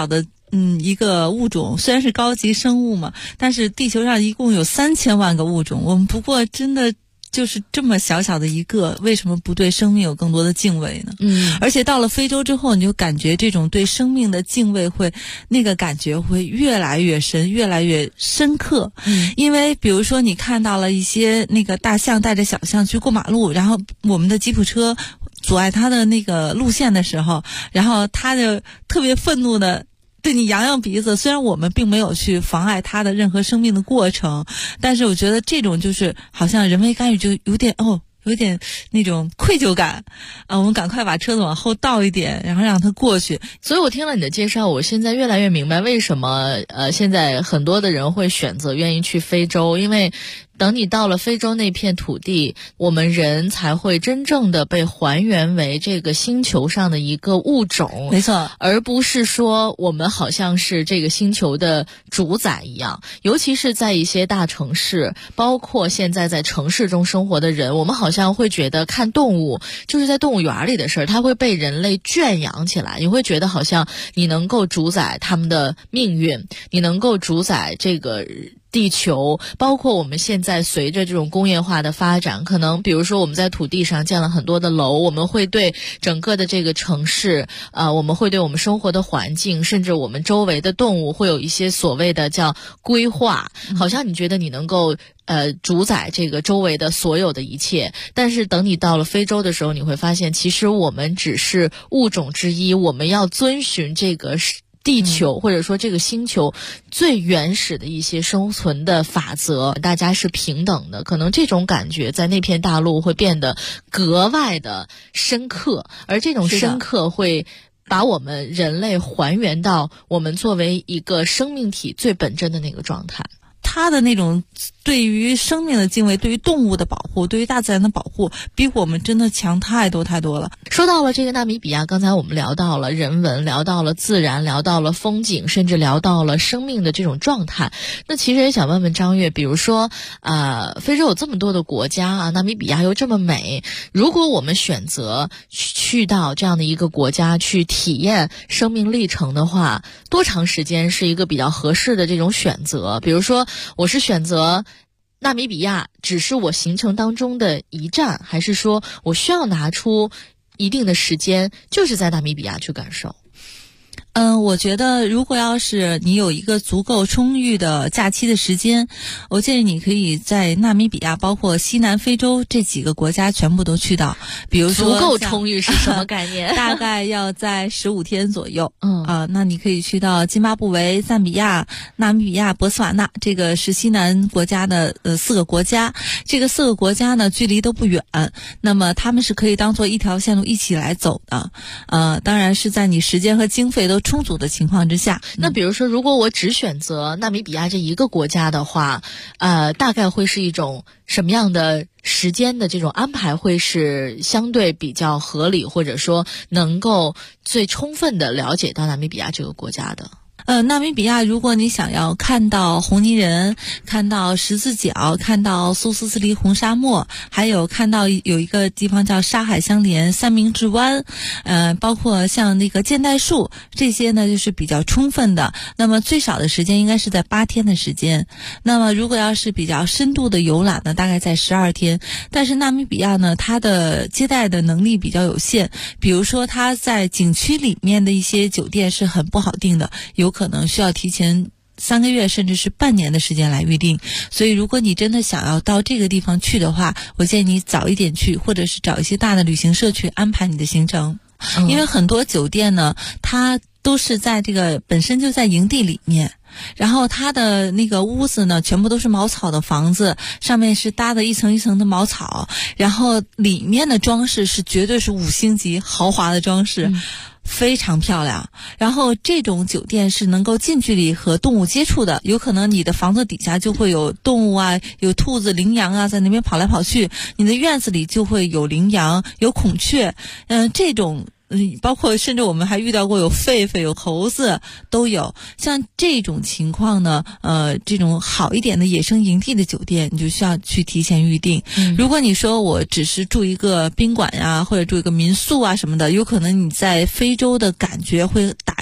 一个物种，虽然是高级生物嘛，但是地球上一共有3000万个物种，我们不过真的就是这么小小的一个，为什么不对生命有更多的敬畏呢？而且到了非洲之后，你就感觉这种对生命的敬畏那个感觉会越来越深，越来越深刻。因为比如说你看到了一些那个大象带着小象去过马路，然后我们的吉普车阻碍它的那个路线的时候，然后它就特别愤怒的对你扬扬鼻子，虽然我们并没有去妨碍它的任何生命的过程，但是我觉得这种就是好像人为干预，就有点那种愧疚感啊，我们赶快把车子往后倒一点，然后让它过去。 所以我听了你的介绍，我现在越来越明白为什么现在很多的人会选择愿意去非洲，因为等你到了非洲那片土地，我们人才会真正的被还原为这个星球上的一个物种， 没错， 而不是说我们好像是这个星球的主宰一样。尤其是在一些大城市，包括现在在城市中生活的人，我们好像会觉得看动物就是在动物园里的事儿，它会被人类圈养起来，你会觉得好像你能够主宰他们的命运，你能够主宰这个地球。包括我们现在随着这种工业化的发展，可能比如说我们在土地上建了很多的楼，我们会对整个的这个城市我们会对我们生活的环境，甚至我们周围的动物会有一些所谓的叫规划，好像你觉得你能够主宰这个周围的所有的一切。但是等你到了非洲的时候，你会发现其实我们只是物种之一，我们要遵循这个地球或者说这个星球最原始的一些生存的法则，大家是平等的。可能这种感觉在那片大陆会变得格外的深刻，而这种深刻会把我们人类还原到我们作为一个生命体最本真的那个状态。 他的那种对于生命的敬畏，对于动物的保护，对于大自然的保护，比我们真的强太多太多了。 说到了这个纳米比亚，刚才我们聊到了人文，聊到了自然，聊到了风景，甚至聊到了生命的这种状态。那其实也想问问张悦，比如说非洲有这么多的国家啊，纳米比亚又这么美，如果我们选择去到这样的一个国家去体验生命历程的话，多长时间是一个比较合适的这种选择？比如说我是选择纳米比亚只是我行程当中的一站，还是说我需要拿出一定的时间就是在纳米比亚去感受？ 我觉得如果要是你有一个足够充裕的假期的时间，我建议你可以在纳米比亚包括西南非洲这几个国家全部都去到。比如说足够充裕是什么概念？ 大概要在15天左右。那你可以去到津巴布韦、赞比亚、纳米比亚、博斯瓦纳，这个是西南国家的4个国家。这个4个国家呢距离都不远，那么他们是可以当做一条线路一起来走的。当然是在你时间和经费都充足的情况之下。 那比如说如果我只选择纳米比亚这一个国家的话，大概会是一种什么样的时间的这种安排会是相对比较合理，或者说能够最充分的了解到纳米比亚这个国家的？ 纳米比亚如果你想要看到红泥人，看到十字角，看到苏斯斯黎红沙漠，还有看到有一个地方叫沙海相连三明治湾，包括像那个箭袋树，这些呢就是比较充分的。那么最少的时间应该是在8天的时间。那么如果要是比较深度的游览呢，大概在12天。但是纳米比亚呢，它的接待的能力比较有限，比如说它在景区里面的一些酒店是很不好订的，有可能需要提前3个月甚至是半年的时间来预定。所以如果你真的想要到这个地方去的话，我建议你早一点去，或者是找一些大的旅行社去安排你的行程。因为很多酒店呢，它都是在这个本身就在营地里面，然后它的那个屋子呢全部都是茅草的房子，上面是搭的一层一层的茅草，然后里面的装饰是绝对是5星级豪华的装饰，非常漂亮。然后这种酒店是能够近距离和动物接触的，有可能你的房子底下就会有动物啊，有兔子、羚羊啊在那边跑来跑去，你的院子里就会有羚羊、有孔雀，这种包括甚至我们还遇到过有狒狒、有猴子都有。像这种情况呢，这种好一点的野生营地的酒店，你就需要去提前预定。如果你说我只是住一个宾馆呀，或者住一个民宿啊什么的，有可能你在非洲的感觉会打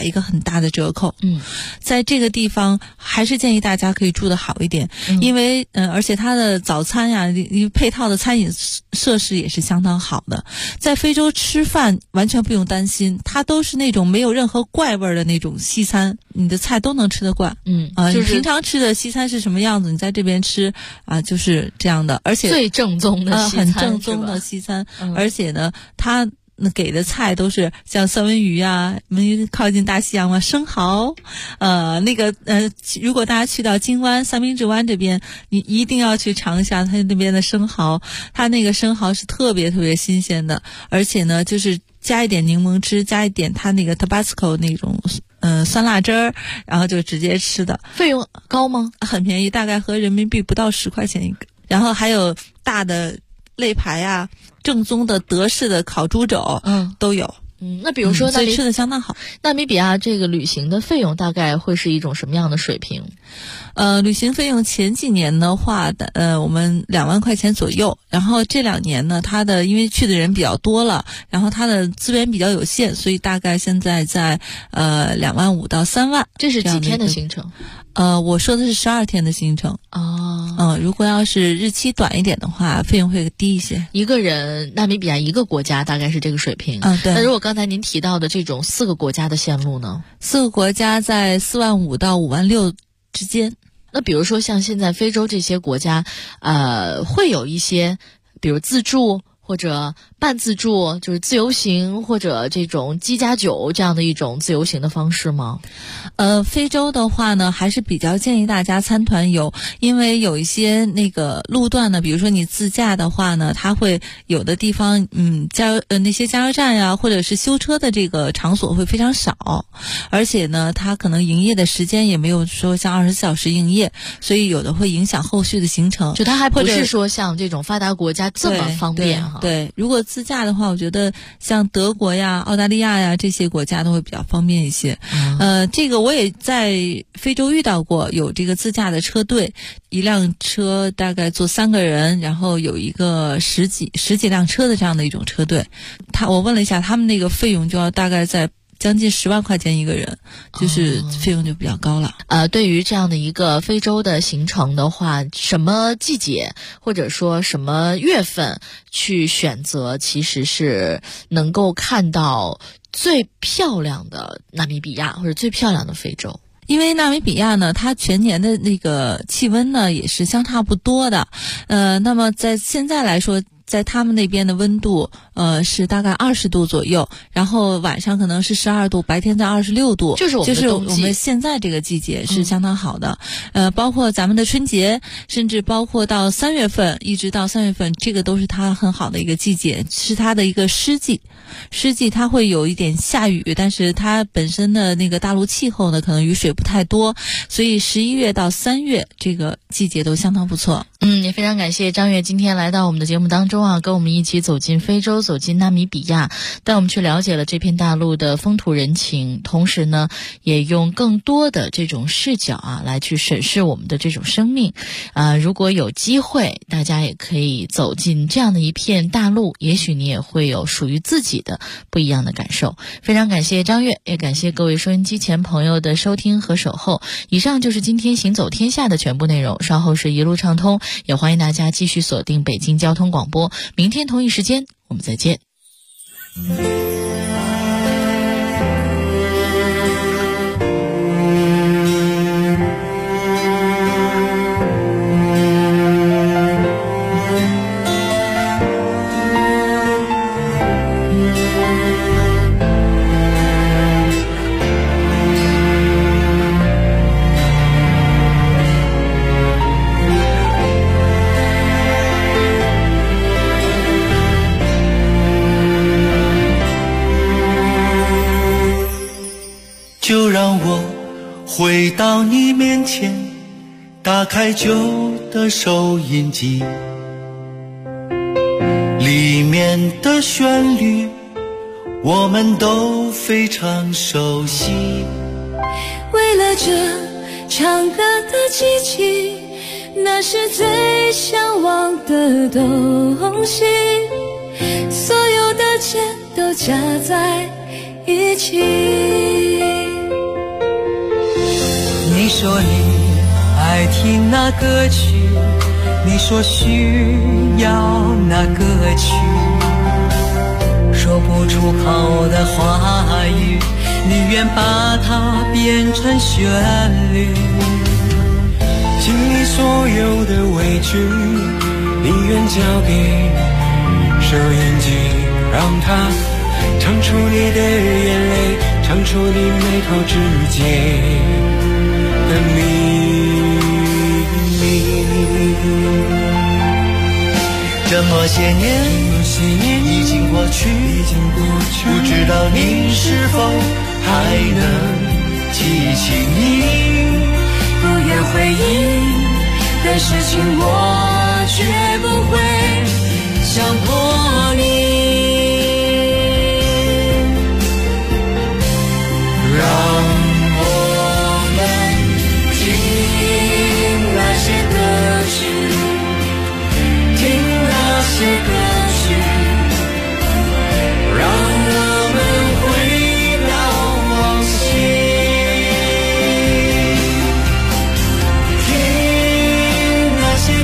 一个很大的折扣。在这个地方还是建议大家可以住得好一点，因为而且它的早餐呀，配套的餐饮设施也是相当好的。在非洲吃饭完全不用担心，它都是那种没有任何怪味的那种西餐，你的菜都能吃得惯。就是你平常吃的西餐是什么样子，你在这边吃就是这样的，而且最正宗的西餐， 很正宗的西餐，而且呢，它给的菜都是像三文鱼啊，我们靠近大西洋嘛，生蚝，如果大家去到金湾、三明治湾这边，你一定要去尝一下它那边的生蚝，它那个生蚝是特别特别新鲜的，而且呢，就是加一点柠檬汁，加一点它那个 Tabasco 那种酸辣汁儿，然后就直接吃的。 费用高吗？ 很便宜，大概合人民币不到10块钱一个。然后还有大的肋排啊，正宗的德式的烤猪肘，都有。 那比如说所以吃的相当好。 纳米比亚这个旅行的费用大概会是一种什么样的水平？ 旅行费用前几年的话我们2万块钱左右，然后这2年呢，因为去的人比较多了，然后它的资源比较有限，所以大概现在在2万5到3万。 这是几天的行程？ 我说的是12天的行程。如果要是日期短一点的话，费用会低一些。 一个人纳米比亚一个国家大概是这个水平。 对。 那如果刚才您提到的这种4个国家的线路呢 ？4个国家在4万5到5万6之间。 那比如说像现在非洲这些国家，会有一些，比如自助或者半自助，就是自由行或者这种7+9这样的一种自由行的方式吗？ 非洲的话呢，还是比较建议大家参团游，因为有一些那个路段呢，比如说你自驾的话呢，它会有的地方那些加油站呀，或者是修车的这个场所会非常少，而且呢，它可能营业的时间也没有说像24小时营业，所以有的会影响后续的行程。 就它还不是说像这种发达国家这么方便哈。 对，如果自驾的话，我觉得像德国呀、澳大利亚呀这些国家都会比较方便一些。这个我也在非洲遇到过，有这个自驾的车队，一辆车大概坐3个人，然后有一个十几辆车的这样的一种车队。我问了一下，他们那个费用就要大概在将近10万块钱一个人，就是费用就比较高了。 对于这样的一个非洲的行程的话，什么季节或者说什么月份去选择，其实是能够看到最漂亮的纳米比亚或者最漂亮的非洲。 因为纳米比亚呢，它全年的那个气温呢也是相差不多的。那么在现在来说，在他们那边的温度是大概20度左右，然后晚上可能是12度，白天在26度， 就是我们现在这个季节是相当好的。包括咱们的春节，甚至包括到3月份，一直到3月份，这个都是它很好的一个季节，是它的一个湿季。湿季它会有一点下雨，但是它本身的那个大陆气候呢，可能雨水不太多，所以11月到3月这个季节都相当不错。 也非常感谢张悦今天来到我们的节目当中啊，跟我们一起走进非洲，走进纳米比亚，带我们去了解了这片大陆的风土人情，同时呢，也用更多的这种视角来去审视我们的这种生命。如果有机会，大家也可以走进这样的一片大陆，也许你也会有属于自己的不一样的感受。非常感谢张悦，也感谢各位收音机前朋友的收听和守候。以上就是今天行走天下的全部内容，稍后是一路畅通，也欢迎大家继续锁定北京交通广播，明天同一时间我们再见。 就让我回到你面前，打开旧的收音机，里面的旋律我们都非常熟悉。 为了这唱歌的机器，那是最向往的东西，所有的键都加在一起。 说你爱听那歌曲，你说需要那歌曲，说不出口的话语，你愿把它变成旋律。心里所有的委屈，你愿交给收音机，让它唱出你的眼泪，唱出你眉头之间的秘密。这么些年已经过去，不知道你是否还能记起你不愿回忆的事情，我绝不会强迫你。让我们听那些歌曲，听那些歌曲，让我们回到往昔，听那些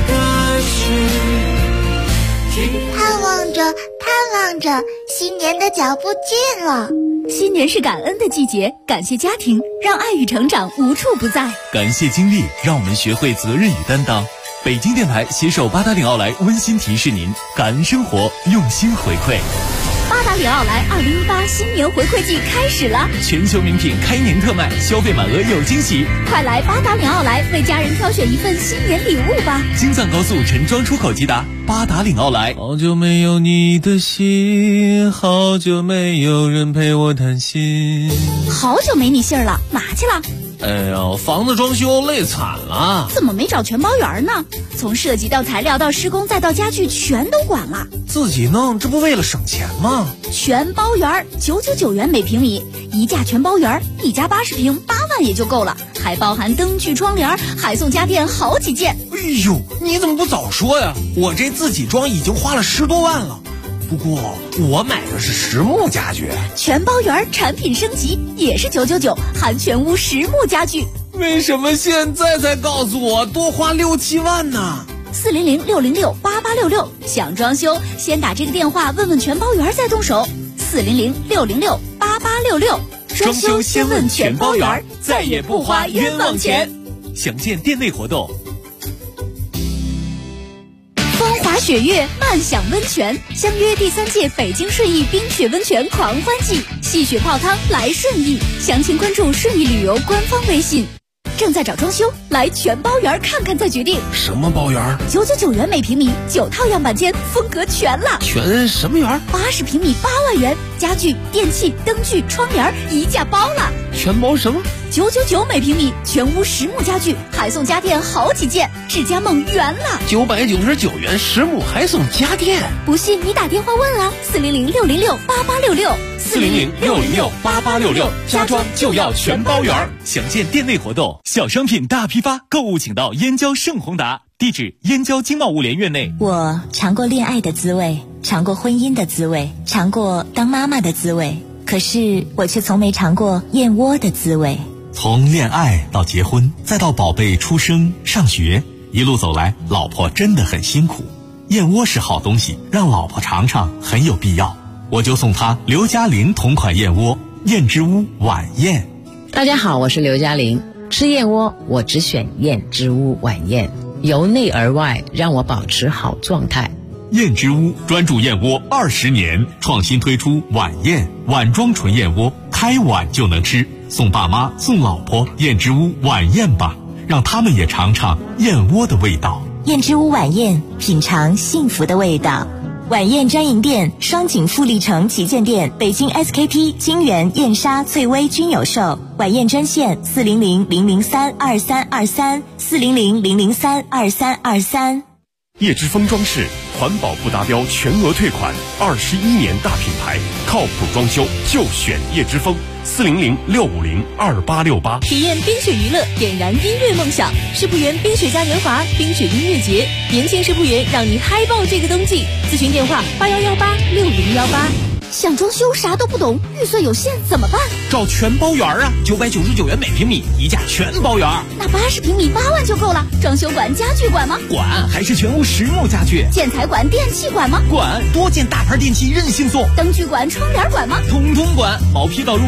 歌曲。 盼望着，新年的脚步近了。 新年是感恩的季节，感谢家庭，让爱与成长无处不在； 感谢经历，让我们学会责任与担当。北京电台携手八达岭奥莱温馨提示您：感恩生活，用心回馈。 八达岭奥莱2018新年回馈季开始了， 全球名品开年特卖，消费满额有惊喜。 快来八达岭奥莱为家人挑选一份新年礼物吧！ 京藏高速陈庄出口即达，八达岭奥莱。 好久没有你的心，好久没有人陪我谈心。 好久没你信儿了，哪去了？ 哎呀，房子装修累惨了。 怎么没找全包圆呢？从设计到材料到施工再到家具全都管了。 自己弄，这不为了省钱吗？ 全包圆999元每平米，一价全包圆，一家80平8万也就够了，还包含灯具窗帘，还送家电好几件。 哎呦，你怎么不早说呀？我这自己装已经花了10多万了。不过我买的是实木家具， 全包圆产品升级也是999，含全屋实木家具。 为什么现在才告诉我多花6、7万呢 ？400-606-8866，想装修先打这个电话问问全包圆再动手。400-606-8866， 装修先问全包圆，再也不花冤枉钱。详见店内活动。 风华雪月，漫享温泉，相约第3届北京顺义冰雪温泉狂欢季，戏雪泡汤来顺义，详情关注顺义旅游官方微信。正在找装修，来全包圆看看再决定。 什么包圆 ？999元每平米，9套样板间，风格全了。 全什么圆 ？80平米8万元，家具、电器、灯具、窗帘一价包了。 全包什么 ？999每平米，全屋实木家具，还送家电好几件，智家梦圆了。 999元实木还送家电， 不信你打电话问啊，400-606-8866。 400-606-8866，家装就要全包圆。详见店内活动。小商品大批发，购物请到燕郊盛宏达，地址燕郊经贸物联院内。 我尝过恋爱的滋味，尝过婚姻的滋味，尝过当妈妈的滋味，可是我却从没尝过燕窝的滋味。 从恋爱到结婚，再到宝贝出生上学，一路走来，老婆真的很辛苦。燕窝是好东西，让老婆尝尝很有必要。我就送她刘嘉玲同款燕窝，燕之屋晚宴。 大家好，我是刘嘉玲。吃燕窝我只选燕之屋晚宴，由内而外让我保持好状态。 燕之屋专注燕窝20年，创新推出晚宴碗装纯燕窝，开碗就能吃，送爸妈送老婆燕之屋晚宴吧，让他们也尝尝燕窝的味道。 燕之屋晚宴，品尝幸福的味道。晚宴专营店：双井富力城旗舰店、北京 SKP、金源、燕莎、翠微均有售。晚宴专线400-003-2323，400-003-2323。 叶之峰装饰环保不达标全额退款，21年大品牌，靠谱装修就选叶之峰。400-650-2868。 体验冰雪娱乐，点燃音乐梦想。世布园冰雪嘉年华、冰雪音乐节，年轻世布园让你嗨爆这个冬季。咨询电话：81186018。 想装修啥都不懂，预算有限怎么办？ 找全包园啊，999元每平米，一价全包园。 那80平米8万就够了。装修管、家具管吗？ 管，还是全屋实木家具。 建材管、电器管吗？ 管，多件大牌电器任性送。 灯具管、窗帘管吗？ 通通管，毛坯道路。